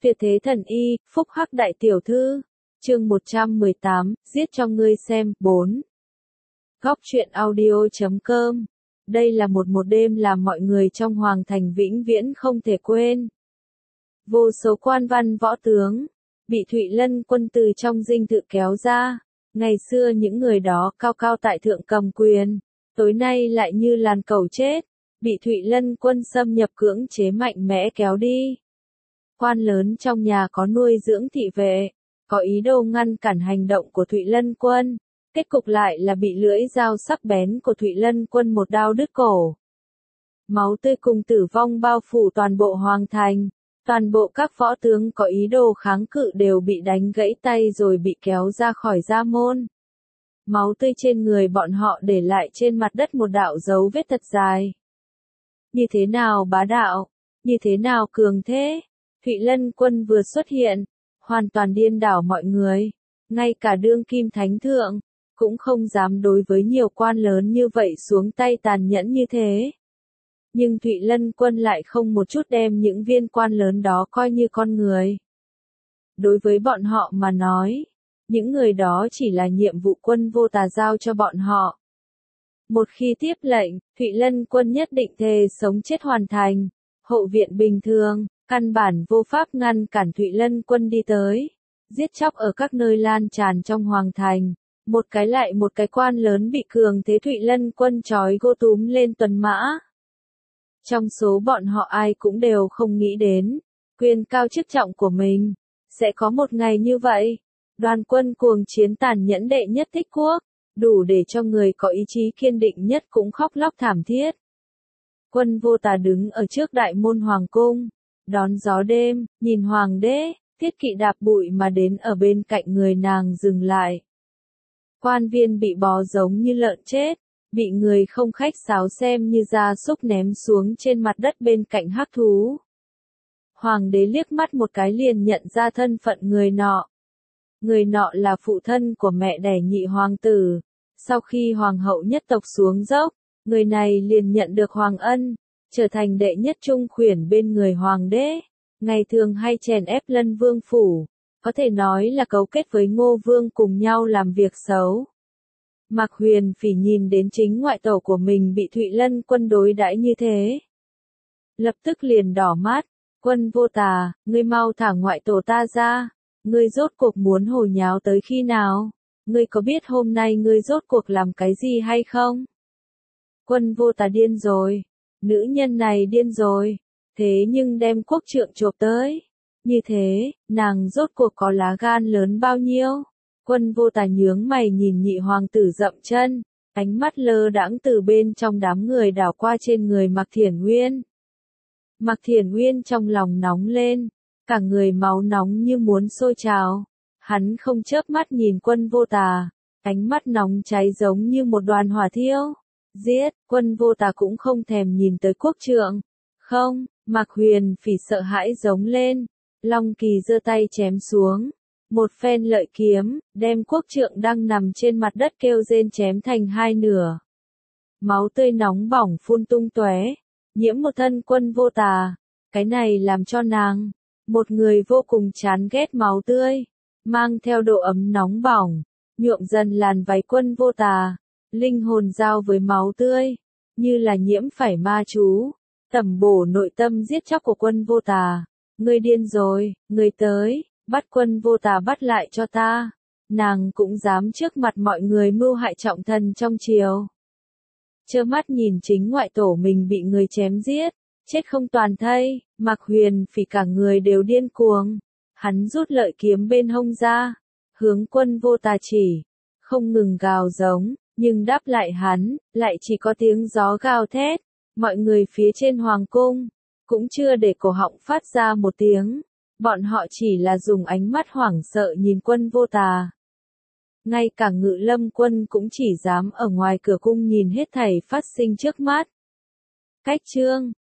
Tuyệt thế thần y, phúc hắc đại tiểu thư. Chương 118, giết cho ngươi xem, 4. Góc truyện audio.com. Đây là một đêm làm mọi người trong hoàng thành vĩnh viễn không thể quên. Vô số quan văn võ tướng, bị Thụy Lân quân từ trong dinh thự kéo ra. Ngày xưa những người đó cao cao tại thượng cầm quyền, tối nay lại như làn cẩu chết, bị Thụy Lân quân xâm nhập cưỡng chế mạnh mẽ kéo đi. Quan lớn trong nhà có nuôi dưỡng thị vệ, có ý đồ ngăn cản hành động của Thụy Lân quân, kết cục lại là bị lưỡi dao sắc bén của Thụy Lân quân một đao đứt cổ. Máu tươi cùng tử vong bao phủ toàn bộ hoàng thành, toàn bộ các võ tướng có ý đồ kháng cự đều bị đánh gãy tay rồi bị kéo ra khỏi gia môn. Máu tươi trên người bọn họ để lại trên mặt đất một đạo dấu vết thật dài. Như thế nào bá đạo, như thế nào cường thế. Thụy Lân quân vừa xuất hiện, hoàn toàn điên đảo mọi người, ngay cả đương kim thánh thượng, cũng không dám đối với nhiều quan lớn như vậy xuống tay tàn nhẫn như thế. Nhưng Thụy Lân quân lại không một chút đem những viên quan lớn đó coi như con người. Đối với bọn họ mà nói, những người đó chỉ là nhiệm vụ quân vô tà giao cho bọn họ. Một khi tiếp lệnh, Thụy Lân quân nhất định thề sống chết hoàn thành, hậu viện bình thường. Căn bản vô pháp ngăn cản Thụy Lân quân đi tới, giết chóc ở các nơi lan tràn trong hoàng thành, một cái lại một cái quan lớn bị cường thế Thụy Lân quân trói gô túm lên tuần mã. Trong số bọn họ ai cũng đều không nghĩ đến, quyền cao chức trọng của mình, sẽ có một ngày như vậy. Đoàn quân cuồng chiến tàn nhẫn đệ nhất Thích Quốc, đủ để cho người có ý chí kiên định nhất cũng khóc lóc thảm thiết. Quân vô tà đứng ở trước đại môn hoàng cung. Đón gió đêm, nhìn hoàng đế, Thiết Kỵ đạp bụi mà đến ở bên cạnh người nàng dừng lại. Quan viên bị bó giống như lợn chết, bị người không khách sáo xem như gia súc ném xuống trên mặt đất bên cạnh hắc thú. Hoàng đế liếc mắt một cái liền nhận ra thân phận người nọ. Người nọ là phụ thân của mẹ đẻ nhị hoàng tử. Sau khi hoàng hậu nhất tộc xuống dốc, người này liền nhận được hoàng ân, trở thành đệ nhất trung khuyển bên người hoàng đế, ngày thường hay chèn ép Lân Vương phủ, có thể nói là cấu kết với Ngô Vương cùng nhau làm việc xấu. Mạc Huyền Phỉ nhìn đến chính ngoại tổ của mình bị Thụy Lân quân đối đãi như thế, lập tức liền đỏ mắt. Quân vô tà, ngươi mau thả ngoại tổ ta ra, ngươi rốt cuộc muốn hồ nháo tới khi nào? Ngươi có biết hôm nay ngươi rốt cuộc làm cái gì hay không? Quân vô tà điên rồi. Nữ nhân này điên rồi, thế nhưng đem quốc trượng chộp tới. Như thế, nàng rốt cuộc có lá gan lớn bao nhiêu? Quân vô tà nhướng mày nhìn nhị hoàng tử dậm chân, ánh mắt lơ đãng từ bên trong đám người đảo qua trên người Mạc Thiển Uyên. Mạc Thiển Uyên trong lòng nóng lên, cả người máu nóng như muốn sôi trào. Hắn không chớp mắt nhìn quân vô tà, ánh mắt nóng cháy giống như một đoàn hỏa thiêu. Giết, quân vô tà cũng không thèm nhìn tới quốc trượng. Không, Mạc Huyền Phỉ sợ hãi giống lên. Long Kỳ giơ tay chém xuống. Một phen lợi kiếm, đem quốc trượng đang nằm trên mặt đất kêu rên chém thành hai nửa. Máu tươi nóng bỏng phun tung tóe, nhiễm một thân quân vô tà. Cái này làm cho nàng, một người vô cùng chán ghét máu tươi, mang theo độ ấm nóng bỏng, nhuộm dần làn váy quân vô tà. Linh hồn giao với máu tươi, như là nhiễm phải ma chú, tẩm bổ nội tâm giết chóc của quân vô tà. Ngươi điên rồi, ngươi tới, bắt quân vô tà bắt lại cho ta. Nàng cũng dám trước mặt mọi người mưu hại trọng thần trong triều. Trơ mắt nhìn chính ngoại tổ mình bị người chém giết, chết không toàn thây, Mạc Huyền Phỉ cả người đều điên cuồng. Hắn rút lợi kiếm bên hông ra, hướng quân vô tà chỉ, không ngừng gào giống. Nhưng đáp lại hắn, lại chỉ có tiếng gió gào thét. Mọi người phía trên hoàng cung, cũng chưa để cổ họng phát ra một tiếng. Bọn họ chỉ là dùng ánh mắt hoảng sợ nhìn quân vô tà. Ngay cả Ngự Lâm quân cũng chỉ dám ở ngoài cửa cung nhìn hết thảy phát sinh trước mắt. Cách chương